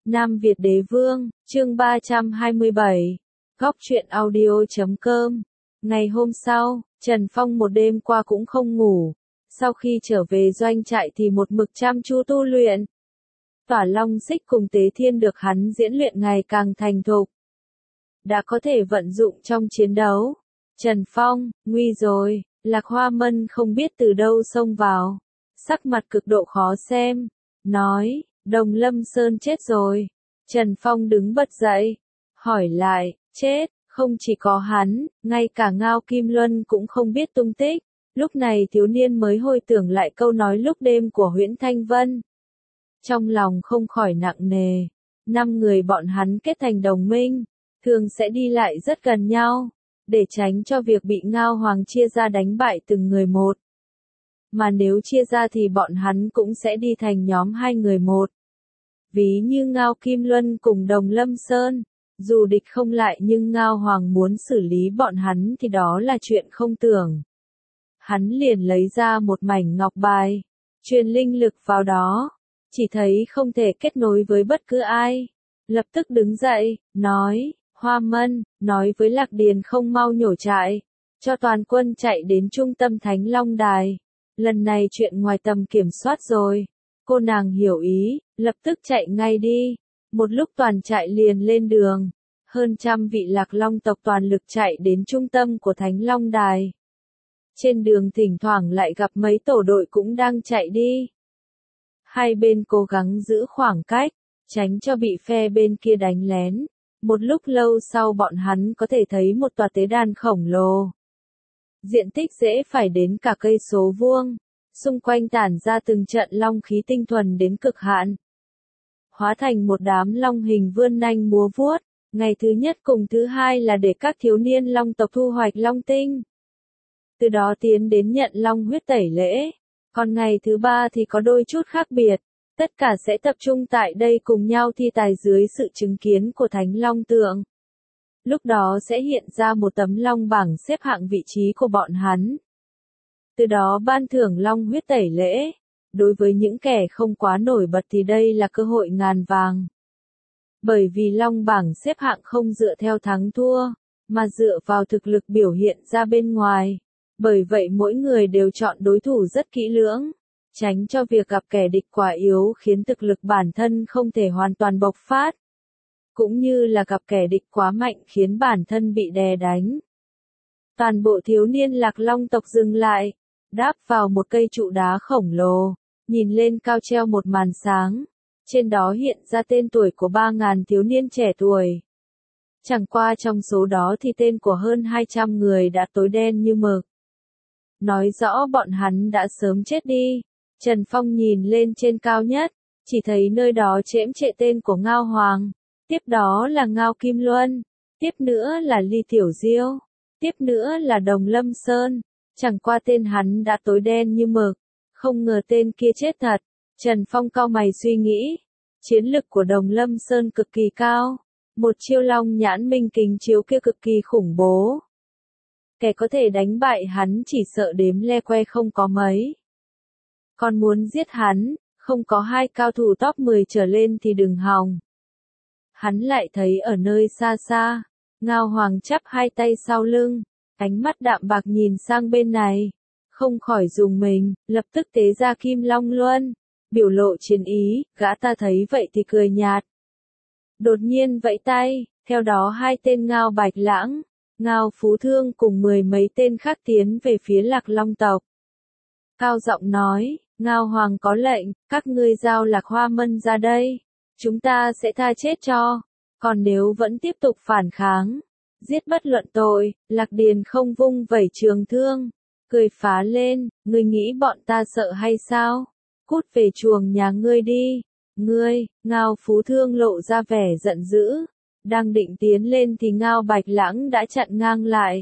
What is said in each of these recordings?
Nam Việt Đế Vương, chương 327, Góc truyện audio.com. Ngày hôm sau, Trần Phong một đêm qua cũng không ngủ. Sau khi trở về doanh trại thì một mực chăm chú tu luyện. Tỏa Long Xích cùng Tế Thiên được hắn diễn luyện ngày càng thành thục. Đã có thể vận dụng trong chiến đấu. Trần Phong, nguy rồi, Lạc Hoa Mân không biết từ đâu xông vào. Sắc mặt cực độ khó xem. Nói, Đồng Lâm Sơn chết rồi. Trần Phong đứng bật dậy. Hỏi lại, chết, không chỉ có hắn, ngay cả Ngao Kim Luân cũng không biết tung tích. Lúc này thiếu niên mới hồi tưởng lại câu nói lúc đêm của Huyễn Thanh Vân. Trong lòng không khỏi nặng nề. 5 người bọn hắn kết thành đồng minh, thường sẽ đi lại rất gần nhau, để tránh cho việc bị Ngao Hoàng chia ra đánh bại từng người một. Mà nếu chia ra thì bọn hắn cũng sẽ đi thành nhóm 2 người một. Ví như Ngao Kim Luân cùng Đồng Lâm Sơn, dù địch không lại nhưng Ngao Hoàng muốn xử lý bọn hắn thì đó là chuyện không tưởng. Hắn liền lấy ra một mảnh ngọc bài, truyền linh lực vào đó, chỉ thấy không thể kết nối với bất cứ ai. Lập tức đứng dậy, nói, Hoa Mân, nói với Lạc Điền không mau nhổ trại, cho toàn quân chạy đến trung tâm Thánh Long Đài. Lần này chuyện ngoài tầm kiểm soát rồi. Cô nàng hiểu ý, lập tức chạy ngay đi. Một lúc toàn trại liền lên đường. Hơn 100 vị Lạc Long tộc toàn lực chạy đến trung tâm của Thánh Long Đài. Trên đường thỉnh thoảng lại gặp mấy tổ đội cũng đang chạy đi. Hai bên cố gắng giữ khoảng cách, tránh cho bị phe bên kia đánh lén. Một lúc lâu sau bọn hắn có thể thấy một tòa tế đàn khổng lồ. Diện tích dễ phải đến cả cây số vuông. Xung quanh tản ra từng trận long khí tinh thuần đến cực hạn. Hóa thành một đám long hình vươn nanh múa vuốt. Ngày thứ nhất cùng thứ hai là để các thiếu niên long tộc thu hoạch long tinh. Từ đó tiến đến nhận long huyết tẩy lễ. Còn ngày thứ ba thì có đôi chút khác biệt. Tất cả sẽ tập trung tại đây cùng nhau thi tài dưới sự chứng kiến của Thánh Long Tượng. Lúc đó sẽ hiện ra một tấm long bảng xếp hạng vị trí của bọn hắn. Từ đó ban thưởng long huyết tẩy lễ. Đối với những kẻ không quá nổi bật thì đây là cơ hội ngàn vàng. Bởi vì long bảng xếp hạng không dựa theo thắng thua, mà dựa vào thực lực biểu hiện ra bên ngoài. Bởi vậy mỗi người đều chọn đối thủ rất kỹ lưỡng, tránh cho việc gặp kẻ địch quá yếu khiến thực lực bản thân không thể hoàn toàn bộc phát. Cũng như là gặp kẻ địch quá mạnh khiến bản thân bị đè đánh. Toàn bộ thiếu niên Lạc Long tộc dừng lại, đáp vào một cây trụ đá khổng lồ, nhìn lên cao treo một màn sáng. Trên đó hiện ra tên tuổi của 3.000 thiếu niên trẻ tuổi. Chẳng qua trong số đó thì tên của hơn 200 người đã tối đen như mực. Nói rõ bọn hắn đã sớm chết đi. Trần Phong nhìn lên trên cao nhất, chỉ thấy nơi đó chễm trệ tên của Ngao Hoàng. Tiếp đó là Ngao Kim Luân. Tiếp nữa là Ly Tiểu Diêu. Tiếp nữa là Đồng Lâm Sơn. Chẳng qua tên hắn đã tối đen như mực. Không ngờ tên kia chết thật. Trần Phong cau mày suy nghĩ. Chiến lực của Đồng Lâm Sơn cực kỳ cao. Một chiêu long nhãn minh kính chiếu kia cực kỳ khủng bố. Kẻ có thể đánh bại hắn chỉ sợ đếm le que không có mấy. Còn muốn giết hắn, không có 2 cao thủ top 10 trở lên thì đừng hòng. Hắn lại thấy ở nơi xa xa, Ngao Hoàng chắp 2 tay sau lưng, ánh mắt đạm bạc nhìn sang bên này. Không khỏi rùng mình, lập tức tế ra Kim Long Luân, biểu lộ chiến ý, gã ta thấy vậy thì cười nhạt. Đột nhiên vẫy tay, theo đó 2 tên Ngao Bạch Lãng, Ngao Phú Thương cùng 10 mấy tên khác tiến về phía Lạc Long tộc. Cao giọng nói, Ngao Hoàng có lệnh, các ngươi giao Lạc Hoa Mân ra đây. Chúng ta sẽ tha chết cho. Còn nếu vẫn tiếp tục phản kháng, giết bất luận tội. Lạc Điền không vung vẩy trường thương, cười phá lên, ngươi nghĩ bọn ta sợ hay sao? Cút về chuồng nhà ngươi đi. Ngươi, Ngao Phú Thương lộ ra vẻ giận dữ. Đang định tiến lên thì Ngao Bạch Lãng đã chặn ngang lại.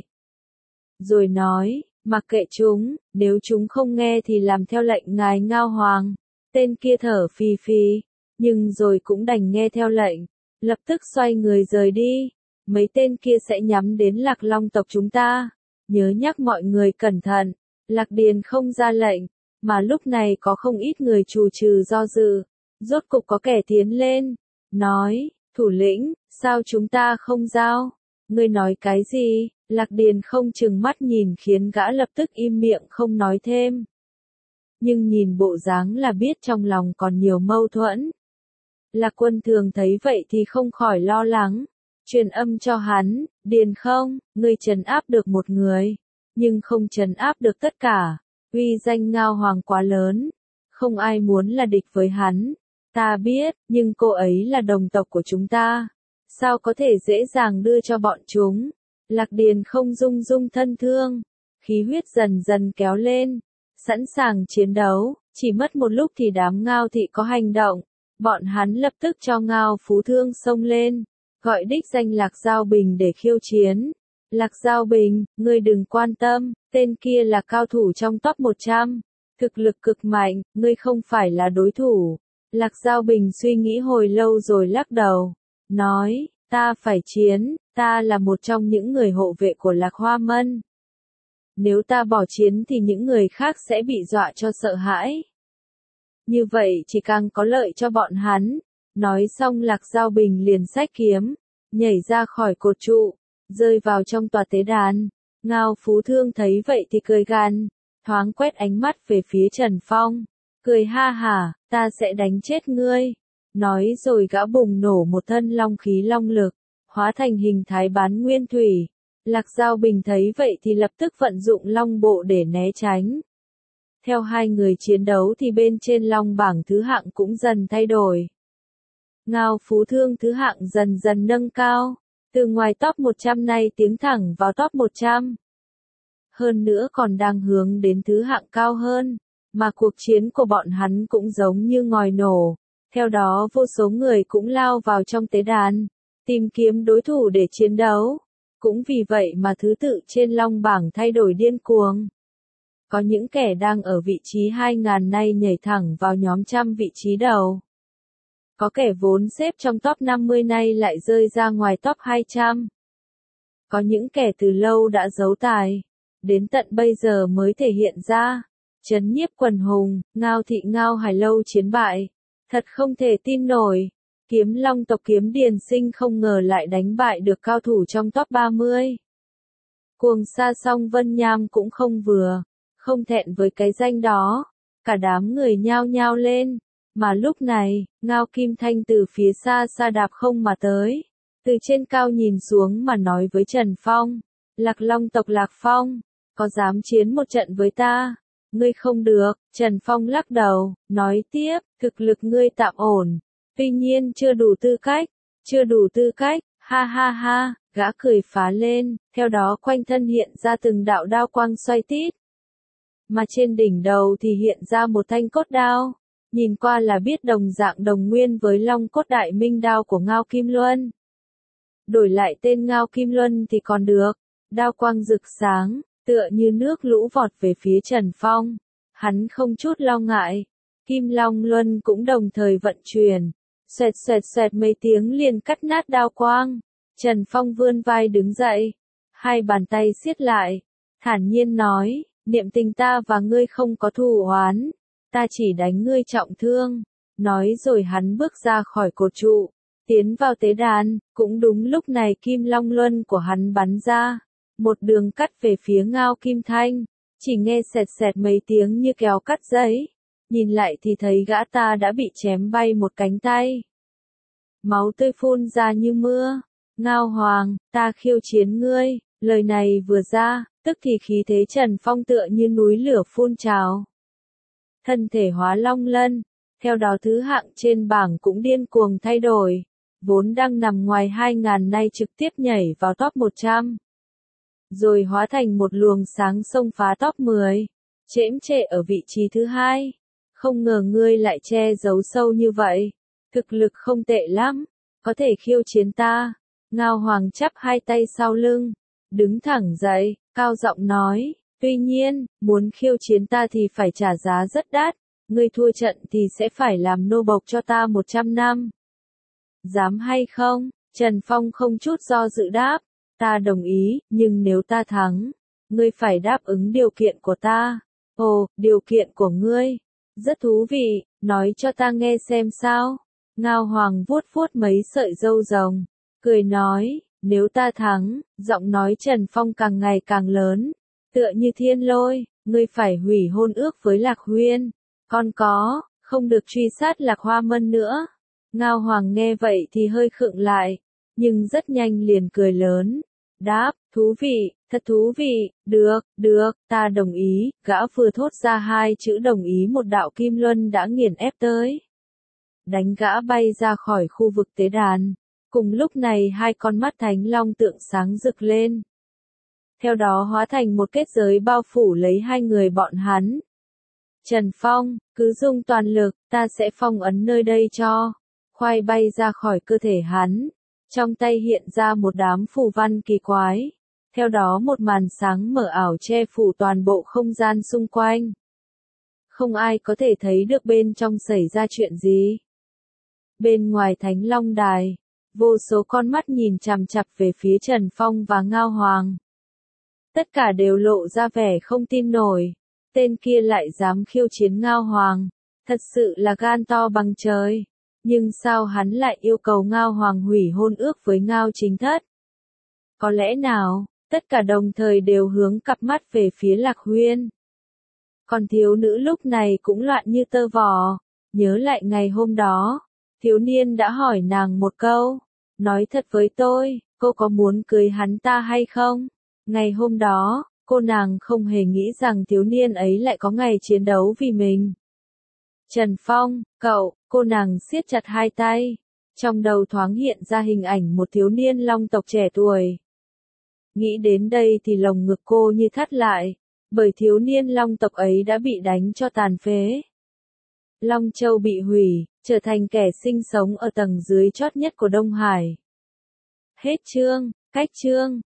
Rồi nói, mặc kệ chúng, nếu chúng không nghe thì làm theo lệnh ngài Ngao Hoàng. Tên kia thở phì phì, nhưng rồi cũng đành nghe theo lệnh, lập tức xoay người rời đi. Mấy tên kia sẽ nhắm đến Lạc Long tộc chúng ta. Nhớ nhắc mọi người cẩn thận, Lạc Điền không ra lệnh, mà lúc này có không ít người trù trừ do dự. Rốt cục có kẻ tiến lên, nói, thủ lĩnh, sao chúng ta không giao? Ngươi nói cái gì? Lạc Điền không chừng mắt nhìn khiến gã lập tức im miệng không nói thêm. Nhưng nhìn bộ dáng là biết trong lòng còn nhiều mâu thuẫn. Lạc Quân Thường thấy vậy thì không khỏi lo lắng. Truyền âm cho hắn, Điền không, ngươi trấn áp được một người, nhưng không trấn áp được tất cả. Uy danh Ngao Hoàng quá lớn, không ai muốn là địch với hắn. Ta biết, nhưng cô ấy là đồng tộc của chúng ta. Sao có thể dễ dàng đưa cho bọn chúng? Lạc Điền không rung rung thân thương, khí huyết dần dần kéo lên, sẵn sàng chiến đấu. Chỉ mất một lúc thì đám Ngao thị có hành động. Bọn hắn lập tức cho Ngao Phú Thương xông lên, gọi đích danh Lạc Giao Bình để khiêu chiến. Lạc Giao Bình, ngươi đừng quan tâm, tên kia là cao thủ trong top 100. Thực lực cực mạnh, ngươi không phải là đối thủ. Lạc Giao Bình suy nghĩ hồi lâu rồi lắc đầu, nói, ta phải chiến, ta là một trong những người hộ vệ của Lạc Hoa Mân. Nếu ta bỏ chiến thì những người khác sẽ bị dọa cho sợ hãi. Như vậy chỉ càng có lợi cho bọn hắn. Nói xong Lạc Giao Bình liền xách kiếm, nhảy ra khỏi cột trụ, rơi vào trong tòa tế đàn. Ngao Phú Thương thấy vậy thì cười gằn, thoáng quét ánh mắt về phía Trần Phong, cười ha hả, ta sẽ đánh chết ngươi. Nói rồi gã bùng nổ một thân long khí long lực, hóa thành hình thái bán nguyên thủy. Lạc Giao Bình thấy vậy thì lập tức vận dụng long bộ để né tránh. Theo hai người chiến đấu thì bên trên long bảng thứ hạng cũng dần thay đổi. Ngao Phú Thương thứ hạng dần dần nâng cao, từ ngoài top 100 này tiến thẳng vào top 100. Hơn nữa còn đang hướng đến thứ hạng cao hơn, mà cuộc chiến của bọn hắn cũng giống như ngòi nổ. Theo đó vô số người cũng lao vào trong tế đàn, tìm kiếm đối thủ để chiến đấu. Cũng vì vậy mà thứ tự trên long bảng thay đổi điên cuồng. Có những kẻ đang ở vị trí 2000 nay nhảy thẳng vào nhóm trăm vị trí đầu. Có kẻ vốn xếp trong top 50 nay lại rơi ra ngoài top 200. Có những kẻ từ lâu đã giấu tài, đến tận bây giờ mới thể hiện ra. Trấn nhiếp quần hùng, Ngao thị Ngao Hải lâu chiến bại. Thật không thể tin nổi. Kiếm Long tộc Kiếm Điền Sinh không ngờ lại đánh bại được cao thủ trong top 30. Cuồng Sa Song Vân Nham cũng không vừa, không thẹn với cái danh đó. Cả đám người nhao nhao lên. Mà lúc này, Ngao Kim Thanh từ phía xa xa đạp không mà tới. Từ trên cao nhìn xuống mà nói với Trần Phong. Lạc Long tộc Lạc Phong, có dám chiến một trận với ta? Ngươi không được. Trần Phong lắc đầu, nói tiếp, thực lực ngươi tạm ổn. Tuy nhiên chưa đủ tư cách. Chưa đủ tư cách, ha ha ha, gã cười phá lên, theo đó quanh thân hiện ra từng đạo đao quang xoay tít. Mà trên đỉnh đầu thì hiện ra một thanh cốt đao. Nhìn qua là biết đồng dạng đồng nguyên với long cốt đại minh đao của Ngao Kim Luân. Đổi lại tên Ngao Kim Luân thì còn được. Đao quang rực sáng, tựa như nước lũ vọt về phía Trần Phong. Hắn không chút lo ngại. Kim Long Luân cũng đồng thời vận chuyển. Xoẹt xoẹt xoẹt mấy tiếng liền cắt nát đao quang. Trần Phong vươn vai đứng dậy. Hai bàn tay siết lại. Thản nhiên nói, niệm tình ta và ngươi không có thù oán. Ta chỉ đánh ngươi trọng thương. Nói rồi hắn bước ra khỏi cột trụ. Tiến vào tế đàn, cũng đúng lúc này Kim Long Luân của hắn bắn ra. Một đường cắt về phía Ngao Kim Thanh. Chỉ nghe sẹt sẹt mấy tiếng như kéo cắt giấy. Nhìn lại thì thấy gã ta đã bị chém bay một cánh tay. Máu tươi phun ra như mưa. Ngao Hoàng, ta khiêu chiến ngươi. Lời này vừa ra, tức thì khí thế Trần Phong tựa như núi lửa phun trào. Thân thể hóa long lân. Theo đó thứ hạng trên bảng cũng điên cuồng thay đổi. Vốn đang nằm ngoài 2000 nay trực tiếp nhảy vào top 100. Rồi hóa thành một luồng sáng xông phá top 10. Chễm trệ ở vị trí thứ 2. Không ngờ ngươi lại che giấu sâu như vậy. Thực lực không tệ lắm. Có thể khiêu chiến ta. Ngao Hoàng chắp hai tay sau lưng. Đứng thẳng dậy, cao giọng nói. Tuy nhiên, muốn khiêu chiến ta thì phải trả giá rất đắt. Ngươi thua trận thì sẽ phải làm nô bộc cho ta 100 năm. Dám hay không? Trần Phong không chút do dự đáp. Ta đồng ý, nhưng nếu ta thắng, ngươi phải đáp ứng điều kiện của ta. Ồ, điều kiện của ngươi. Rất thú vị, nói cho ta nghe xem sao. Ngao Hoàng vuốt vuốt mấy sợi râu rồng, cười nói, nếu ta thắng, giọng nói Trần Phong càng ngày càng lớn, tựa như thiên lôi, ngươi phải hủy hôn ước với Lạc Huyên, còn có, không được truy sát Lạc Hoa Mân nữa. Ngao Hoàng nghe vậy thì hơi khựng lại, nhưng rất nhanh liền cười lớn, đáp, thú vị, thật thú vị, được, ta đồng ý, gã vừa thốt ra hai chữ đồng ý một đạo kim luân đã nghiền ép tới. Đánh gã bay ra khỏi khu vực tế đàn, cùng lúc này hai con mắt thánh long tượng sáng rực lên. Theo đó hóa thành một kết giới bao phủ lấy hai người bọn hắn. Trần Phong, cứ dùng toàn lực, ta sẽ phong ấn nơi đây cho. Khoai bay ra khỏi cơ thể hắn. Trong tay hiện ra một đám phù văn kỳ quái. Theo đó một màn sáng mờ ảo che phủ toàn bộ không gian xung quanh. Không ai có thể thấy được bên trong xảy ra chuyện gì. Bên ngoài Thánh Long Đài, vô số con mắt nhìn chằm chằm về phía Trần Phong và Ngao Hoàng. Tất cả đều lộ ra vẻ không tin nổi. Tên kia lại dám khiêu chiến Ngao Hoàng. Thật sự là gan to bằng trời. Nhưng sao hắn lại yêu cầu Ngao Hoàng hủy hôn ước với Ngao Chính Thất? Có lẽ nào, tất cả đồng thời đều hướng cặp mắt về phía Lạc Huyên. Còn thiếu nữ lúc này cũng loạn như tơ vò. Nhớ lại ngày hôm đó, thiếu niên đã hỏi nàng một câu. Nói thật với tôi, cô có muốn cưới hắn ta hay không? Ngày hôm đó, cô nàng không hề nghĩ rằng thiếu niên ấy lại có ngày chiến đấu vì mình. Trần Phong, cậu, cô nàng siết chặt hai tay. Trong đầu thoáng hiện ra hình ảnh một thiếu niên long tộc trẻ tuổi. Nghĩ đến đây thì lồng ngực cô như thắt lại, bởi thiếu niên long tộc ấy đã bị đánh cho tàn phế. Long Châu bị hủy, trở thành kẻ sinh sống ở tầng dưới chót nhất của Đông Hải. Hết chương, cách chương.